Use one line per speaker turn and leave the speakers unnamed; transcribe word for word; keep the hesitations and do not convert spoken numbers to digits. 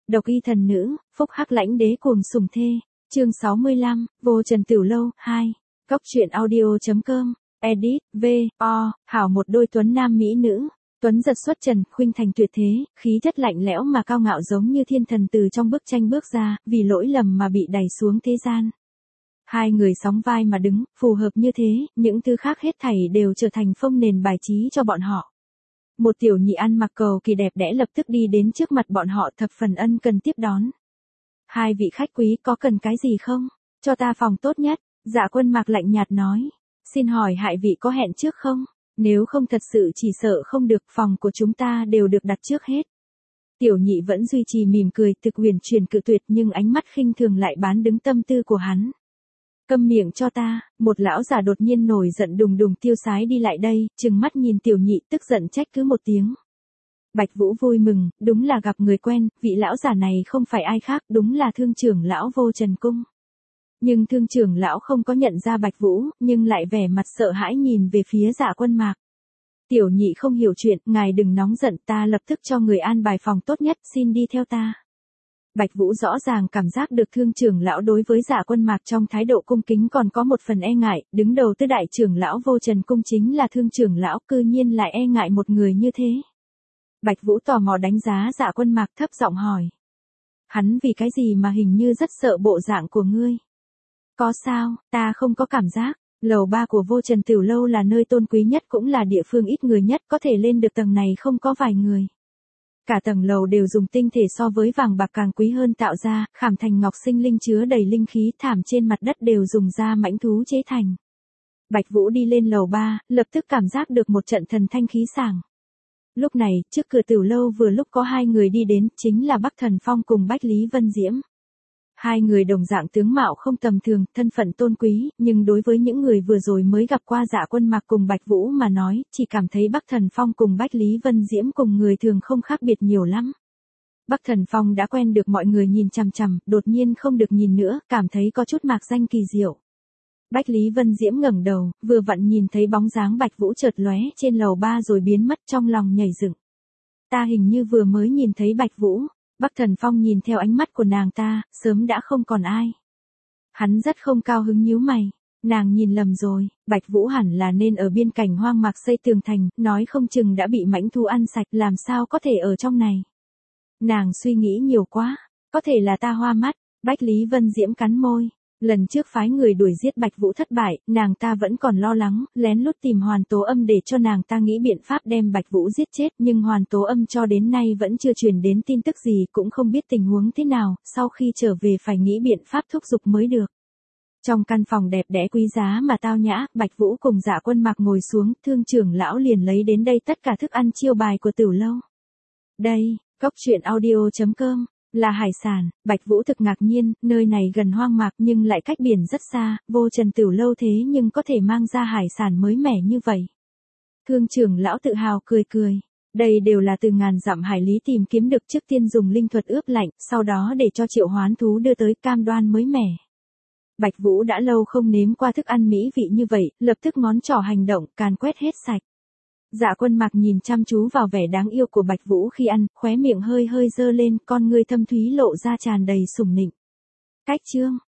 Độc y thần nữ, phúc hắc lãnh đế cuồng sủng thê. Chương sáu mươi lăm, Vô Trần Tiểu Lâu, hai. Góc truyện audio.com, edit, V, O, hảo một đôi tuấn nam mỹ nữ. Tuấn giật xuất trần, khuynh thành tuyệt thế, khí chất lạnh lẽo mà cao ngạo giống như thiên thần từ trong bức tranh bước ra, vì lỗi lầm mà bị đày xuống thế gian. Hai người sóng vai mà đứng, phù hợp như thế, những thứ khác hết thảy đều trở thành phông nền bài trí cho bọn họ. Một tiểu nhị ăn mặc cầu kỳ đẹp đẽ lập tức đi đến trước mặt bọn họ thập phần ân cần tiếp đón. Hai vị khách quý có cần cái gì không? Cho ta phòng tốt nhất. Dạ Quân Mạc lạnh nhạt nói. Xin hỏi hai vị có hẹn trước không? Nếu không thật sự chỉ sợ không được, phòng của chúng ta đều được đặt trước hết. Tiểu nhị vẫn duy trì mỉm cười thực huyền truyền cự tuyệt, nhưng ánh mắt khinh thường lại bán đứng tâm tư của hắn. Câm miệng cho ta, một lão già đột nhiên nổi giận đùng đùng tiêu sái đi lại đây, trừng mắt nhìn tiểu nhị tức giận trách cứ một tiếng. Bạch Vũ vui mừng, đúng là gặp người quen, vị lão già này không phải ai khác, đúng là thương trưởng lão Vô Trần Cung. Nhưng thương trưởng lão không có nhận ra Bạch Vũ, nhưng lại vẻ mặt sợ hãi nhìn về phía Dạ Quân Mạc. Tiểu nhị không hiểu chuyện, ngài đừng nóng giận, ta lập tức cho người an bài phòng tốt nhất, xin đi theo ta. Bạch Vũ rõ ràng cảm giác được thương trưởng lão đối với Dạ Quân Mạc trong thái độ cung kính còn có một phần e ngại, đứng đầu tứ đại trưởng lão Vô Trần Cung chính là thương trưởng lão, cư nhiên lại e ngại một người như thế. Bạch Vũ tò mò đánh giá Dạ Quân Mạc, thấp giọng hỏi. Hắn vì cái gì mà hình như rất sợ bộ dạng của ngươi? Có sao, ta không có cảm giác. Lầu ba của Vô Trần Tiểu Lâu là nơi tôn quý nhất cũng là địa phương ít người nhất, có thể lên được tầng này không có vài người. Cả tầng lầu đều dùng tinh thể so với vàng bạc càng quý hơn tạo ra, khảm thành ngọc sinh linh chứa đầy linh khí, thảm trên mặt đất đều dùng da mãnh thú chế thành. Bạch Vũ đi lên lầu ba, lập tức cảm giác được một trận thần thanh khí sảng. Lúc này, trước cửa Tiểu Lâu vừa lúc có hai người đi đến, chính là Bắc Thần Phong cùng Bách Lý Vân Diễm. Hai người đồng dạng tướng mạo không tầm thường, thân phận tôn quý, nhưng đối với những người vừa rồi mới gặp qua Dạ Quân Mạc cùng Bạch Vũ mà nói, chỉ cảm thấy Bắc Thần Phong cùng Bách Lý Vân Diễm cùng người thường không khác biệt nhiều lắm. Bắc Thần Phong đã quen được mọi người nhìn chằm chằm, đột nhiên không được nhìn nữa, cảm thấy có chút mạc danh kỳ diệu. Bách Lý Vân Diễm ngẩng đầu, vừa vặn nhìn thấy bóng dáng Bạch Vũ chợt lóe trên lầu ba rồi biến mất, trong lòng nhảy dựng. Ta hình như vừa mới nhìn thấy Bạch Vũ. Bắc Thần Phong nhìn theo ánh mắt của nàng ta, sớm đã không còn ai. Hắn rất không cao hứng nhíu mày. Nàng nhìn lầm rồi, Bạch Vũ hẳn là nên ở biên cảnh hoang mạc xây tường thành, nói không chừng đã bị mãnh thú ăn sạch, làm sao có thể ở trong này. Nàng suy nghĩ nhiều quá, có thể là ta hoa mắt. Bách Lý Vân Diễm cắn môi. Lần trước phái người đuổi giết Bạch Vũ thất bại, nàng ta vẫn còn lo lắng, lén lút tìm Hoàn Tố Âm để cho nàng ta nghĩ biện pháp đem Bạch Vũ giết chết, nhưng Hoàn Tố Âm cho đến nay vẫn chưa truyền đến tin tức gì, cũng không biết tình huống thế nào, sau khi trở về phải nghĩ biện pháp thúc giục mới được. Trong căn phòng đẹp đẽ quý giá mà tao nhã, Bạch Vũ cùng Dạ Quân Mạc ngồi xuống, thương trưởng lão liền lấy đến đây tất cả thức ăn chiêu bài của Tiểu Lâu. Đây, góc truyện audio.com. Là hải sản. Bạch Vũ thực ngạc nhiên, nơi này gần hoang mạc nhưng lại cách biển rất xa, Vô Trần Tiểu Lâu thế nhưng có thể mang ra hải sản mới mẻ như vậy. Thương trưởng lão tự hào cười cười. Đây đều là từ ngàn dặm hải lý tìm kiếm được, trước tiên dùng linh thuật ướp lạnh, sau đó để cho triệu hoán thú đưa tới, cam đoan mới mẻ. Bạch Vũ đã lâu không nếm qua thức ăn mỹ vị như vậy, lập tức ngón trỏ hành động, càn quét hết sạch. Dạ Quân Mạc nhìn chăm chú vào vẻ đáng yêu của Bạch Vũ khi ăn, khóe miệng hơi hơi dơ lên, con ngươi thâm thúy lộ ra tràn đầy sủng nịnh. Cách chương,